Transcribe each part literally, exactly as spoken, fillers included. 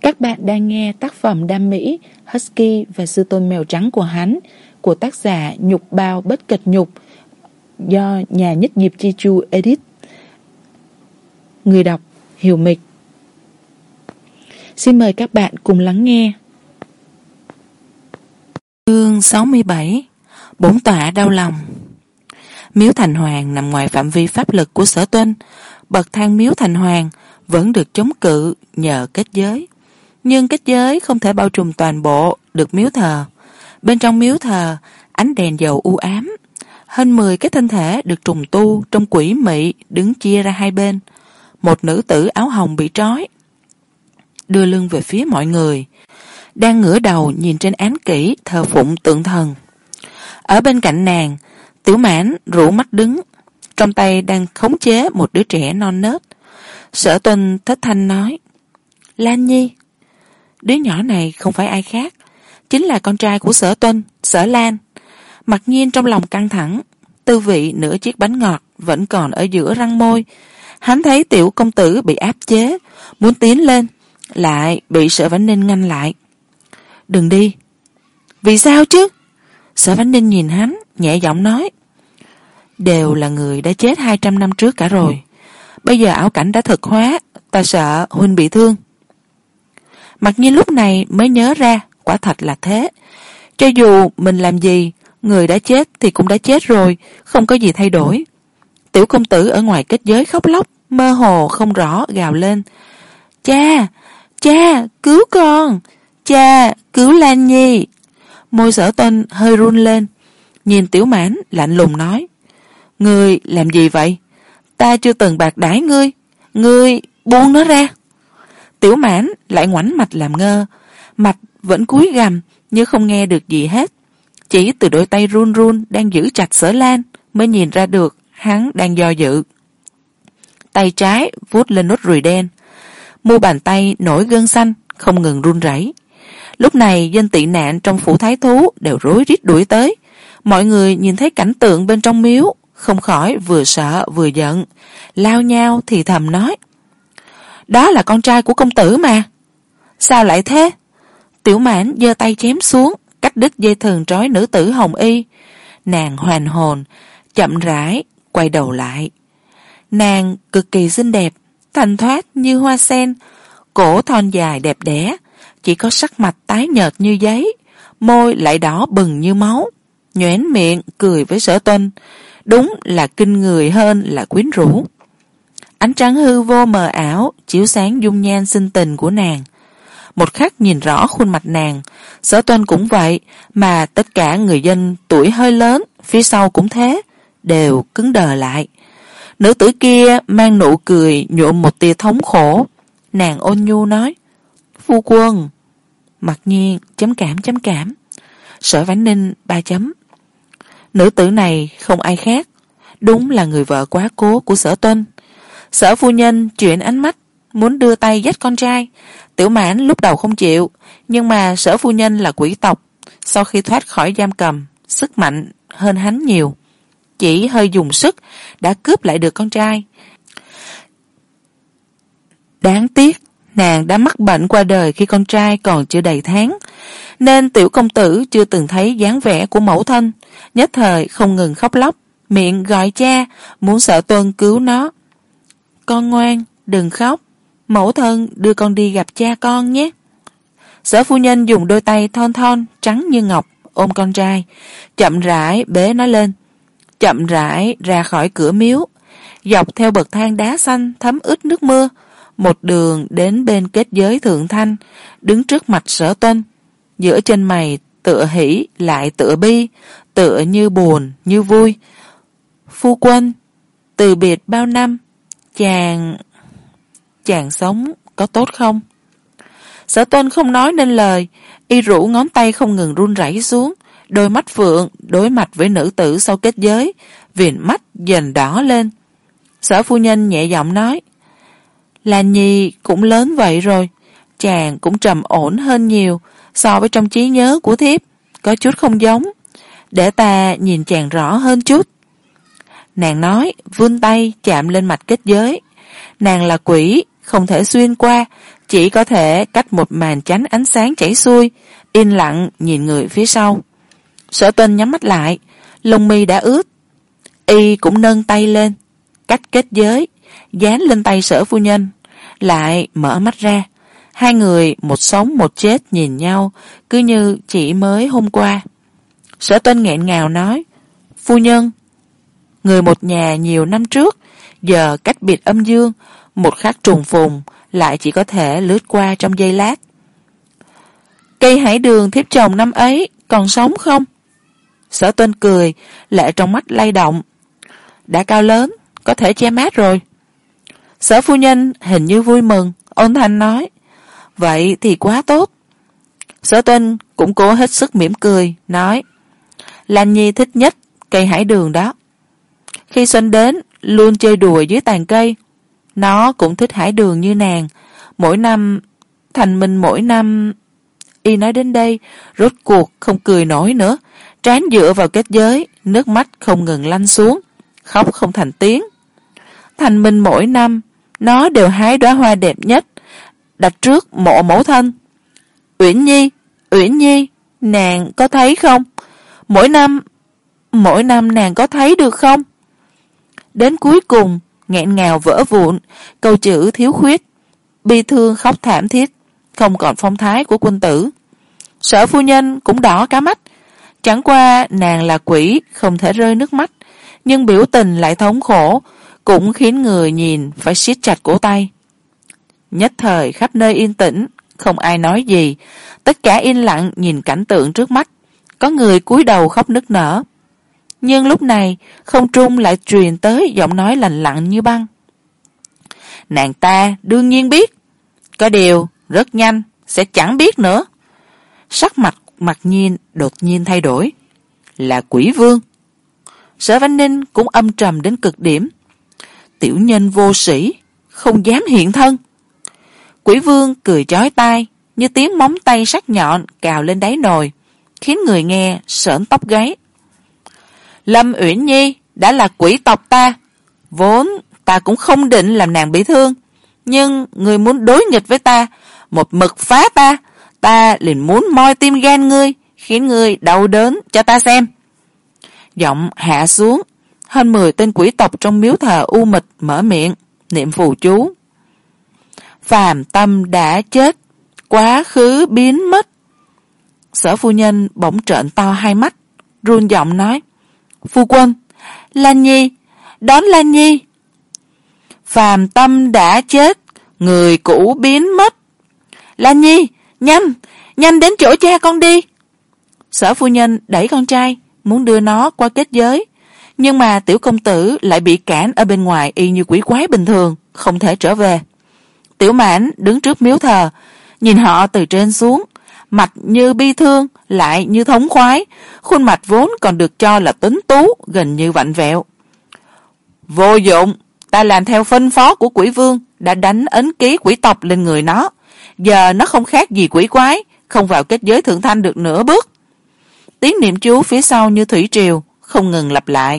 Các bạn đang nghe tác phẩm đam mỹ Husky và sư tôn mèo trắng của hắn của tác giả Nhục Bao Bất Kịch Nhục do nhà nhất nghiệp Chi Chu edit. Người đọc Hiểu Mịch. Xin mời các bạn cùng lắng nghe. Chương sáu mươi bảy. Bổn tọa đau lòng. Miếu Thành Hoàng nằm ngoài phạm vi pháp lực của Sở Tuân. Bậc thang miếu Thành Hoàng vẫn được chống cự nhờ kết giới, nhưng kết giới không thể bao trùm toàn bộ được miếu thờ. Bên trong miếu thờ, ánh đèn dầu u ám. Hơn mười cái thân thể được trùng tu trong quỷ mị đứng chia ra hai bên. Một nữ tử áo hồng bị trói, đưa lưng về phía mọi người, đang ngửa đầu nhìn trên án kỷ thờ phụng tượng thần. Ở bên cạnh nàng, Tiểu Mãn rũ mắt đứng, trong tay đang khống chế một đứa trẻ non nớt. Sở Tuân thất thanh nói: Lan Nhi. Đứa nhỏ này không phải ai khác, chính là con trai của Sở Tuân, Sở Lan. Mặc nhiên trong lòng căng thẳng, tư vị nửa chiếc bánh ngọt vẫn còn ở giữa răng môi. Hắn thấy tiểu công tử bị áp chế, muốn tiến lên, lại bị Sở Vãn Ninh ngăn lại. Đừng đi. Vì sao chứ? Sở Vãn Ninh nhìn hắn, nhẹ giọng nói: Đều là người đã chết hai trăm năm trước cả rồi. Bây giờ ảo cảnh đã thực hóa, ta sợ huynh bị thương. Mặc nhiên lúc này mới nhớ ra, quả thật là thế. Cho dù mình làm gì, người đã chết thì cũng đã chết rồi, không có gì thay đổi. Tiểu công tử ở ngoài kết giới khóc lóc, mơ hồ không rõ gào lên: Cha, cha, cứu con, cha, cứu Lan Nhi. Môi Sở Tuân hơi run lên, nhìn Tiểu Mãn lạnh lùng nói: Ngươi làm gì vậy? Ta chưa từng bạc đãi ngươi, ngươi buông nó ra. Tiểu Mãn lại ngoảnh mặt làm ngơ, mặt vẫn cúi gằm như không nghe được gì hết. Chỉ từ đôi tay run run đang giữ chặt Sở Lan mới nhìn ra được hắn đang do dự. Tay trái vuốt lên nốt ruồi đen, mu bàn tay nổi gân xanh không ngừng run rẩy. Lúc này dân tị nạn trong phủ thái thú đều rối rít đuổi tới. Mọi người nhìn thấy cảnh tượng bên trong miếu không khỏi vừa sợ vừa giận, lao nhau thì thầm nói: Đó là con trai của công tử mà. Sao lại thế? Tiểu Mãn giơ tay chém xuống, cắt đứt dây thừng trói nữ tử hồng y. Nàng hoàn hồn, chậm rãi quay đầu lại. Nàng cực kỳ xinh đẹp, thanh thoát như hoa sen, cổ thon dài đẹp đẽ, chỉ có sắc mặt tái nhợt như giấy, môi lại đỏ bừng như máu, nhoẻn miệng cười với Sở Tuân, đúng là kinh người hơn là quyến rũ. Ánh trăng hư vô mờ ảo chiếu sáng dung nhan xinh tình của nàng. Một khắc nhìn rõ khuôn mặt nàng, Sở Tuân cũng vậy, mà tất cả người dân tuổi hơi lớn phía sau cũng thế, đều cứng đờ lại. Nữ tử kia mang nụ cười nhuộm một tia thống khổ. Nàng ôn nhu nói: Phu quân. Mặc nhiên chấm cảm chấm cảm. Sở Vãn Ninh ba chấm. Nữ tử này không ai khác, đúng là người vợ quá cố của Sở Tuân. Sở phu nhân chuyển ánh mắt muốn đưa tay dắt con trai. Tiểu Mãn lúc đầu không chịu, nhưng mà Sở phu nhân là quỷ tộc, sau khi thoát khỏi giam cầm, sức mạnh hơn hắn nhiều, chỉ hơi dùng sức đã cướp lại được con trai. Đáng tiếc nàng đã mắc bệnh qua đời khi con trai còn chưa đầy tháng, nên tiểu công tử chưa từng thấy dáng vẻ của mẫu thân, nhất thời không ngừng khóc lóc, miệng gọi cha, muốn Sở Tuân cứu nó. Con ngoan, đừng khóc, mẫu thân đưa con đi gặp cha con nhé. Sở phu nhân dùng đôi tay thon thon trắng như ngọc ôm con trai, chậm rãi bế nó lên, chậm rãi ra khỏi cửa miếu, dọc theo bậc thang đá xanh thấm ướt nước mưa, một đường đến bên kết giới thượng thanh, đứng trước mặt Sở Tuân, giữa chân mày tựa hỉ lại tựa bi, tựa như buồn như vui. Phu quân, từ biệt bao năm, chàng chàng sống có tốt không? Sở Tuân không nói nên lời, y rũ ngón tay không ngừng run rẩy xuống, đôi mắt phượng đối mặt với nữ tử sau kết giới, viền mắt dần đỏ lên. Sở phu nhân nhẹ giọng nói: Lan Nhi cũng lớn vậy rồi, chàng cũng trầm ổn hơn nhiều so với trong trí nhớ của thiếp, có chút không giống, để ta nhìn chàng rõ hơn chút. Nàng nói, vươn tay chạm lên mạch kết giới. Nàng là quỷ, không thể xuyên qua, chỉ có thể cách một màn chắn ánh sáng chảy xuôi, yên lặng nhìn người phía sau. Sở Tuân nhắm mắt lại, lông mi đã ướt. Y cũng nâng tay lên, cách kết giới, dán lên tay Sở phu nhân, lại mở mắt ra. Hai người một sống một chết nhìn nhau, cứ như chỉ mới hôm qua. Sở Tuân nghẹn ngào nói, phu nhân, người một nhà nhiều năm trước, giờ cách biệt âm dương, một khắc trùng phùng, lại chỉ có thể lướt qua trong giây lát. Cây hải đường thiếp chồng năm ấy còn sống không? Sở Tuân cười, lệ trong mắt lay động. Đã cao lớn, có thể che mát rồi. Sở phu nhân hình như vui mừng, ôn thanh nói, vậy thì quá tốt. Sở Tuân cũng cố hết sức mỉm cười, nói, Lan Nhi thích nhất cây hải đường đó. Khi xuân đến, luôn chơi đùa dưới tàn cây. Nó cũng thích hải đường như nàng. Mỗi năm, thành minh mỗi năm... Y nói đến đây, rốt cuộc không cười nổi nữa, trán dựa vào kết giới, nước mắt không ngừng lăn xuống, khóc không thành tiếng. Thành minh mỗi năm, nó đều hái đóa hoa đẹp nhất, đặt trước mộ mẫu thân. Uyển Nhi, Uyển Nhi, nàng có thấy không? Mỗi năm, mỗi năm nàng có thấy được không? Đến cuối cùng, nghẹn ngào vỡ vụn, câu chữ thiếu khuyết, bi thương khóc thảm thiết, không còn phong thái của quân tử. Sở phu nhân cũng đỏ cả mắt, chẳng qua nàng là quỷ không thể rơi nước mắt, nhưng biểu tình lại thống khổ, cũng khiến người nhìn phải siết chặt cổ tay. Nhất thời khắp nơi yên tĩnh, không ai nói gì, tất cả yên lặng nhìn cảnh tượng trước mắt, có người cúi đầu khóc nức nở. Nhưng lúc này không trung lại truyền tới giọng nói lạnh lặng như băng. Nàng ta đương nhiên biết, có điều rất nhanh sẽ chẳng biết nữa. Sắc mặt Mặc Nhiên đột nhiên thay đổi, là quỷ vương. Sở Văn Ninh cũng âm trầm đến cực điểm. Tiểu nhân vô sĩ, không dám hiện thân. Quỷ vương cười chói tai, như tiếng móng tay sắc nhọn cào lên đáy nồi, khiến người nghe sởn tóc gáy. Lâm Uyển Nhi đã là quỷ tộc ta, vốn ta cũng không định làm nàng bị thương, nhưng người muốn đối nghịch với ta, một mực phá ta, ta liền muốn moi tim gan ngươi, khiến ngươi đau đớn cho ta xem. Giọng hạ xuống, hơn mười tên quỷ tộc trong miếu thờ u mịch mở miệng niệm phù chú. Phàm tâm đã chết, quá khứ biến mất. Sở phu nhân bỗng trợn to hai mắt, run giọng nói, phu quân, Lan Nhi, đón Lan Nhi. Phàm tâm đã chết, người cũ biến mất. Lan Nhi, nhanh, nhanh đến chỗ cha con đi. Sở phu nhân đẩy con trai, muốn đưa nó qua kết giới, nhưng mà tiểu công tử lại bị cản ở bên ngoài y như quỷ quái bình thường, không thể trở về. Tiểu Mãn đứng trước miếu thờ, nhìn họ từ trên xuống, mặt như bi thương, lại như thống khoái, khuôn mặt vốn còn được cho là tuấn tú, gần như vặn vẹo. Vô dụng, ta làm theo phân phó của quỷ vương, đã đánh ấn ký quỷ tộc lên người nó. Giờ nó không khác gì quỷ quái, không vào kết giới thượng thanh được nửa bước. Tiếng niệm chú phía sau như thủy triều, không ngừng lặp lại.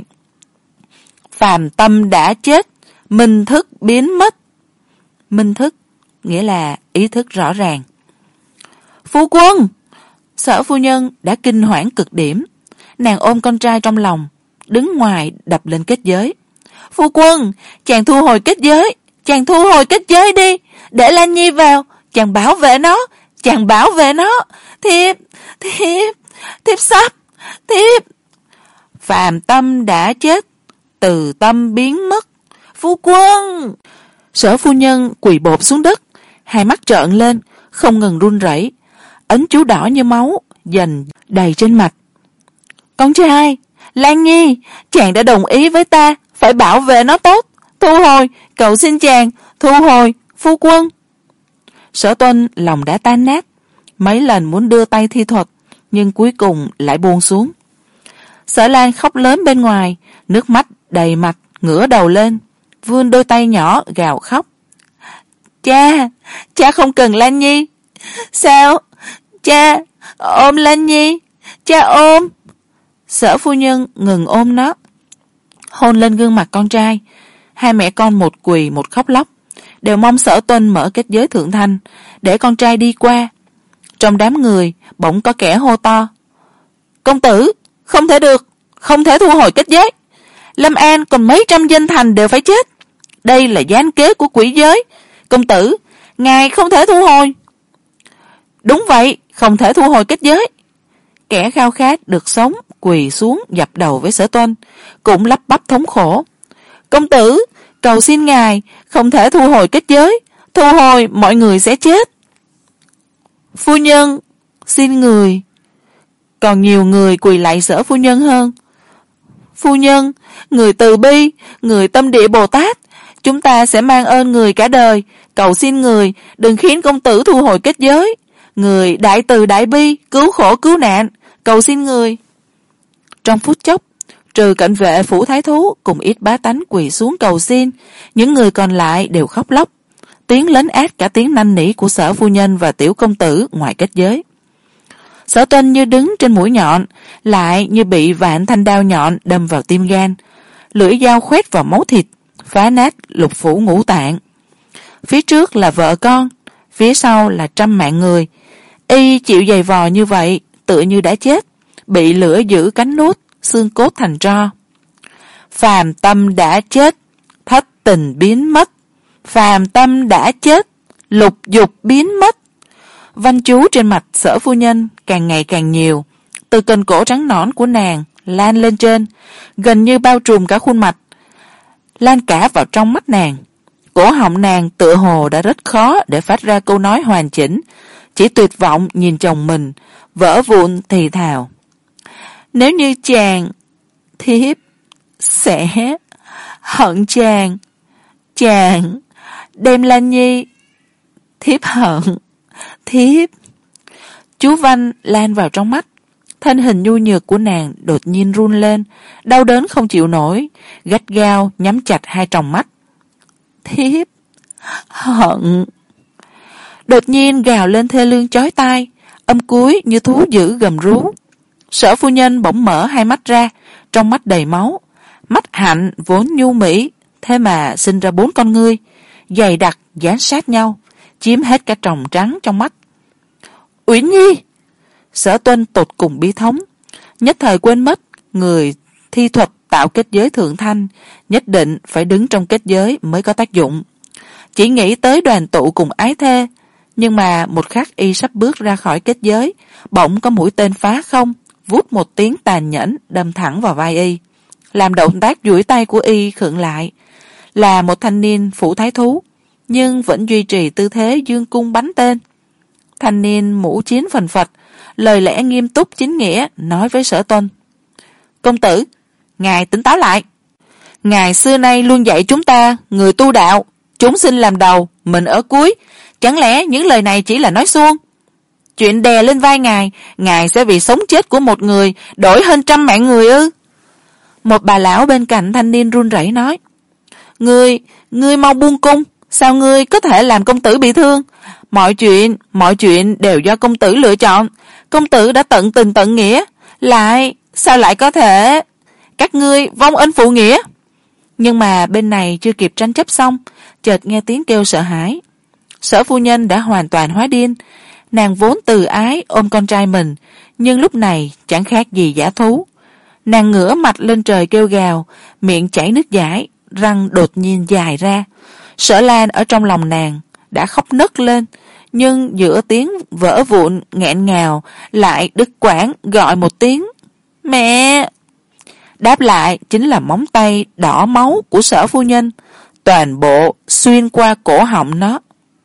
Phàm tâm đã chết, minh thức biến mất. Minh thức, nghĩa là ý thức rõ ràng. Phu quân! Sở phu nhân đã kinh hoảng cực điểm. Nàng ôm con trai trong lòng, đứng ngoài đập lên kết giới. Phu quân! Chàng thu hồi kết giới! Chàng thu hồi kết giới đi! Để Lan Nhi vào! Chàng bảo vệ nó! Chàng bảo vệ nó! Thiếp! Thiếp! Thiếp sắp! Thiếp! Phàm tâm đã chết, từ tâm biến mất. Phu quân! Sở phu nhân quỳ bột xuống đất, hai mắt trợn lên, không ngừng run rẩy, ấn chú đỏ như máu dần đầy trên mặt. Con trai, Lan Nhi, chàng đã đồng ý với ta, phải bảo vệ nó tốt. Thu hồi, cầu xin chàng, thu hồi, phu quân. Sở Tuân lòng đã tan nát, mấy lần muốn đưa tay thi thuật, nhưng cuối cùng lại buông xuống. Sở Lan khóc lớn bên ngoài, nước mắt đầy mặt, ngửa đầu lên, vươn đôi tay nhỏ gào khóc. Cha, cha không cần Lan Nhi. Sao? Cha, ôm Lan Nhi, cha ôm. Sở phu nhân ngừng ôm nó, hôn lên gương mặt con trai. Hai mẹ con một quỳ một khóc lóc, đều mong Sở Tuân mở kết giới thượng thanh để con trai đi qua. Trong đám người bỗng có kẻ hô to: công tử, không thể được, không thể thu hồi kết giới. Lâm An còn mấy trăm dân thành đều phải chết. Đây là gián kế của quỷ giới. Công tử, ngài không thể thu hồi. Đúng vậy, không thể thu hồi kết giới. Kẻ khao khát được sống quỳ xuống dập đầu với Sở Tuân, cũng lắp bắp thống khổ: công tử, cầu xin ngài, không thể thu hồi kết giới. Thu hồi mọi người sẽ chết. Phu nhân, xin người. Còn nhiều người quỳ lạy Sở phu nhân hơn. Phu nhân, người từ bi, người tâm địa Bồ Tát, chúng ta sẽ mang ơn người cả đời. Cầu xin người đừng khiến công tử thu hồi kết giới. Người đại từ đại bi, cứu khổ cứu nạn, cầu xin người. Trong phút chốc, trừ cận vệ phủ thái thú cùng ít bá tánh quỳ xuống cầu xin, những người còn lại đều khóc lóc, tiếng lấn át cả tiếng năn nỉ của Sở phu nhân và tiểu công tử ngoài kết giới. Sở Tuân như đứng trên mũi nhọn, lại như bị vạn thanh đao nhọn đâm vào tim gan, lưỡi dao khoét vào máu thịt, phá nát lục phủ ngũ tạng. Phía trước là vợ con, phía sau là trăm mạng người. Y chịu giày vò như vậy, tựa như đã chết, bị lửa giữ cánh nuốt, xương cốt thành tro. Phàm tâm đã chết, thất tình biến mất. Phàm tâm đã chết, lục dục biến mất. Văn chú trên mặt Sở phu nhân càng ngày càng nhiều, từ cần cổ trắng nõn của nàng lan lên trên, gần như bao trùm cả khuôn mặt, lan cả vào trong mắt nàng. Cổ họng nàng tựa hồ đã rất khó để phát ra câu nói hoàn chỉnh, chỉ tuyệt vọng nhìn chồng mình, vỡ vụn thì thào: nếu như chàng, thiếp sẽ hận chàng. Chàng đem Lan Nhi, thiếp hận, thiếp. Chú văn lan vào trong mắt, thân hình nhu nhược của nàng đột nhiên run lên, đau đớn không chịu nổi, gắt gao nhắm chặt hai tròng mắt. Thiếp hận. Đột nhiên gào lên thê lương chói tai, âm cuối như thú dữ gầm rú. Sở phu nhân bỗng mở hai mắt ra, trong mắt đầy máu. Mắt hạnh vốn nhu mỹ, thế mà sinh ra bốn con ngươi, dày đặc dán sát nhau, chiếm hết cả tròng trắng trong mắt. Uyển Nhi! Sở Tuân tột cùng bi thống, nhất thời quên mất người thi thuật tạo kết giới thượng thanh nhất định phải đứng trong kết giới mới có tác dụng. Chỉ nghĩ tới đoàn tụ cùng ái thê, nhưng mà một khắc y sắp bước ra khỏi kết giới, bỗng có mũi tên phá không, vút một tiếng tàn nhẫn đâm thẳng vào vai y, làm động tác duỗi tay của y khựng lại. Là một thanh niên phủ thái thú, nhưng vẫn duy trì tư thế dương cung bắn tên. Thanh niên mũ chiến phần phật, lời lẽ nghiêm túc chính nghĩa nói với Sở Tuân: công tử, ngài tỉnh táo lại. Ngài xưa nay luôn dạy chúng ta người tu đạo, chúng sinh làm đầu, mình ở cuối. Chẳng lẽ những lời này chỉ là nói suông? Chuyện đè lên vai ngài, ngài sẽ vì sống chết của một người đổi hơn trăm mạng người ư? Một bà lão bên cạnh thanh niên run rẩy nói: Ngươi, ngươi mau buông cung, sao ngươi có thể làm công tử bị thương? Mọi chuyện, mọi chuyện đều do công tử lựa chọn. Công tử đã tận tình tận nghĩa, lại, sao lại có thể... Các ngươi vong ân phụ nghĩa. Nhưng mà bên này chưa kịp tranh chấp xong, chợt nghe tiếng kêu sợ hãi. Sở phu nhân đã hoàn toàn hóa điên. Nàng vốn từ ái ôm con trai mình, nhưng lúc này chẳng khác gì dã thú. Nàng ngửa mặt lên trời kêu gào, miệng chảy nước dãi, răng đột nhiên dài ra. Sở Lan ở trong lòng nàng đã khóc nấc lên, nhưng giữa tiếng vỡ vụn nghẹn ngào lại đứt quãng gọi một tiếng mẹ. Đáp lại chính là móng tay đỏ máu của Sở phu nhân, toàn bộ xuyên qua cổ họng nó.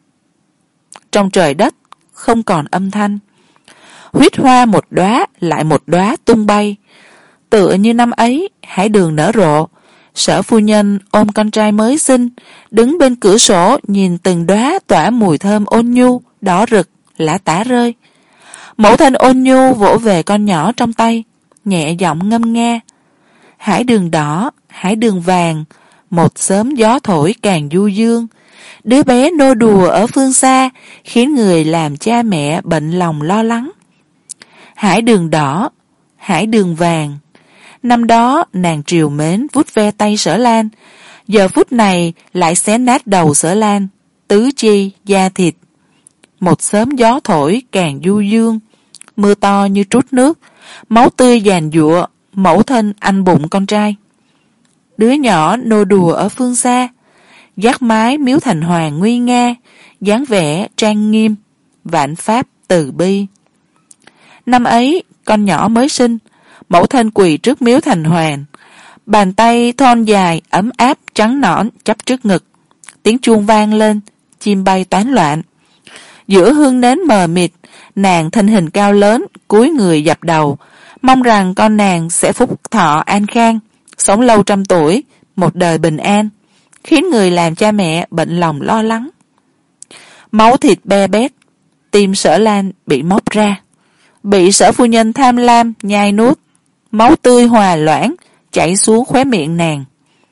Trong trời đất không còn âm thanh, huyết hoa một đóa lại một đóa tung bay. Tựa như năm ấy hải đường nở rộ, Sở phu nhân ôm con trai mới sinh, đứng bên cửa sổ nhìn từng đóa tỏa mùi thơm ôn nhu, đỏ rực, lã tả rơi. Mẫu thân ôn nhu vỗ về con nhỏ trong tay, nhẹ giọng ngâm nga: Hải đường đỏ, hải đường vàng, một sớm gió thổi càng du dương. Đứa bé nô đùa ở phương xa, khiến người làm cha mẹ bận lòng lo lắng. Hải đường đỏ, hải đường vàng. Năm đó nàng trìu mến vuốt ve tay Sở Lan, giờ phút này lại xé nát đầu Sở Lan, tứ chi da thịt. Một sớm gió thổi càng du dương, mưa to như trút nước, máu tươi giàn giụa, mẫu thân anh bụng con trai. Đứa nhỏ nô đùa ở phương xa, gác mái miếu thành hoàng nguy nga, dáng vẻ trang nghiêm, vạn pháp từ bi. Năm ấy con nhỏ mới sinh, mẫu thân quỳ trước miếu thành hoàng, bàn tay thon dài ấm áp trắng nõn chắp trước ngực. Tiếng chuông vang lên, chim bay toán loạn. Giữa hương nến mờ mịt, nàng thân hình cao lớn cúi người dập đầu, mong rằng con nàng sẽ phúc thọ an khang, sống lâu trăm tuổi, một đời bình an, khiến người làm cha mẹ bệnh lòng lo lắng. Máu thịt be bét, tim Sở Lan bị móc ra, bị Sở phu nhân tham lam nhai nuốt, máu tươi hòa loãng chảy xuống khóe miệng nàng.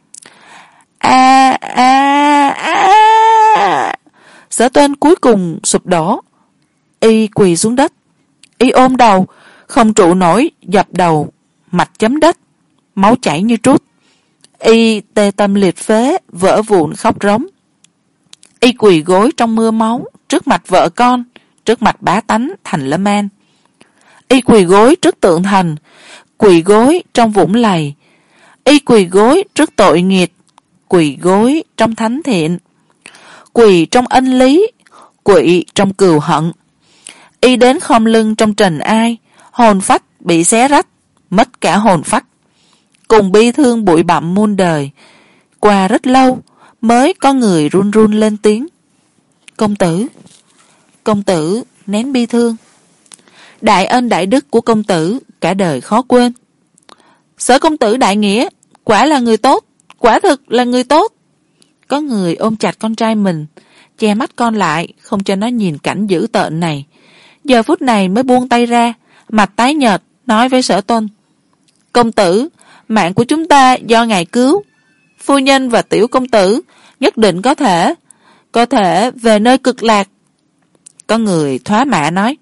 A a a Sở Tuân cuối cùng sụp đổ, y quỳ xuống đất, y ôm đầu không trụ nổi, dập đầu mạch chấm đất, máu chảy như trút. Y tê tâm liệt phế, vỡ vụn khóc rống. Y quỳ gối trong mưa máu, trước mặt vợ con, trước mặt bá tánh thành Lâm An. Y quỳ gối trước tượng thần, quỳ gối trong vũng lầy. Y quỳ gối trước tội nghiệt, quỳ gối trong thánh thiện, quỳ trong ân lý, quỳ trong cừu hận. Y đến khom lưng trong trần ai, hồn phách bị xé rách, mất cả hồn phách, cùng bi thương bụi bặm muôn đời. Qua rất lâu mới có người run run lên tiếng: Công tử. Công tử nén bi thương. Đại ân đại đức của công tử cả đời khó quên. Sở công tử đại nghĩa, quả là người tốt, quả thực là người tốt. Có người ôm chặt con trai mình, che mắt con lại, không cho nó nhìn cảnh dữ tợn này. Giờ phút này mới buông tay ra, mặt tái nhợt, nói với Sở Tuân: Công tử, mạng của chúng ta do ngài cứu. Phu nhân và tiểu công tử nhất định có thể, có thể về nơi cực lạc. Có người thoá mạ nói: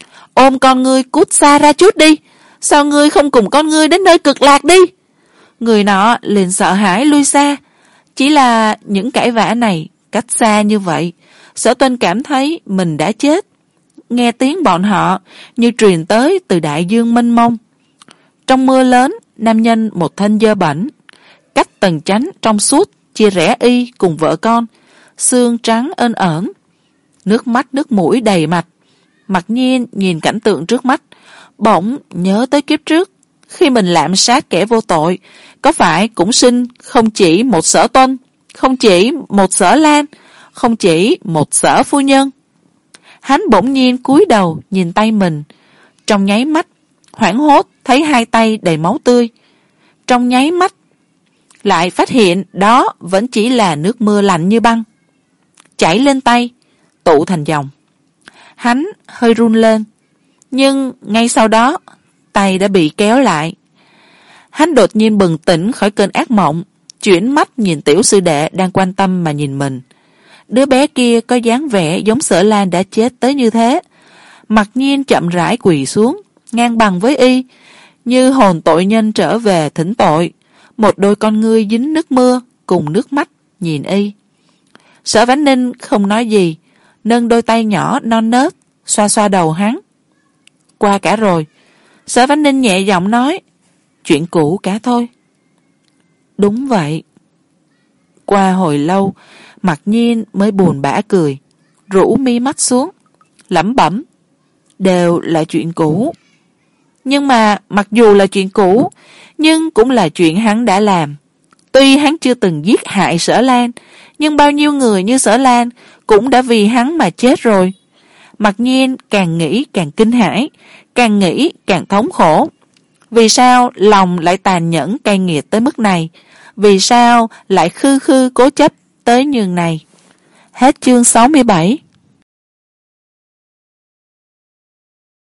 Ôm con ngươi cút xa ra chút đi, sao ngươi không cùng con ngươi đến nơi cực lạc đi? Người nọ liền sợ hãi lui xa. Chỉ là những cãi vã này cách xa như vậy, Sở Tuân cảm thấy mình đã chết. Nghe tiếng bọn họ như truyền tới từ đại dương mênh mông. Trong mưa lớn, nam nhân một thân dơ bẩn, cách tầng chánh trong suốt chia rẽ y cùng vợ con, xương trắng ơn ởn, nước mắt nước mũi đầy mặt. Mặc nhiên nhìn cảnh tượng trước mắt, bỗng nhớ tới kiếp trước, khi mình lạm sát kẻ vô tội, có phải cũng sinh không chỉ một Sở Tuân, không chỉ một Sở Lan, không chỉ một Sở phu nhân. Hắn bỗng nhiên cúi đầu nhìn tay mình, trong nháy mắt hoảng hốt thấy hai tay đầy máu tươi. Trong nháy mắt lại phát hiện đó vẫn chỉ là nước mưa lạnh như băng, chảy lên tay tụ thành dòng. Hắn hơi run lên, nhưng ngay sau đó tay đã bị kéo lại. Hắn đột nhiên bừng tỉnh khỏi cơn ác mộng, chuyển mắt nhìn tiểu sư đệ đang quan tâm mà nhìn mình. Đứa bé kia có dáng vẻ giống Sở Lan đã chết tới như thế. Mặc nhiên chậm rãi quỳ xuống, ngang bằng với y, như hồn tội nhân trở về thỉnh tội. Một đôi con ngươi dính nước mưa cùng nước mắt nhìn y. Sở Vãn Ninh không nói gì, nâng đôi tay nhỏ non nớt xoa xoa đầu hắn. Qua cả rồi. Sở Vãn Ninh nhẹ giọng nói: Chuyện cũ cả thôi. Đúng vậy. Qua hồi lâu, Mặc nhiên mới buồn bã cười, rũ mi mắt xuống, lẩm bẩm: Đều là chuyện cũ. Nhưng mà mặc dù là chuyện cũ, nhưng cũng là chuyện hắn đã làm. Tuy hắn chưa từng giết hại Sở Lan, nhưng bao nhiêu người như Sở Lan cũng đã vì hắn mà chết rồi. Mặc nhiên càng nghĩ càng kinh hãi, càng nghĩ càng thống khổ. Vì sao lòng lại tàn nhẫn cay nghiệt tới mức này? Vì sao lại khư khư cố chấp tới nhường này? Hết chương sáu mươi bảy.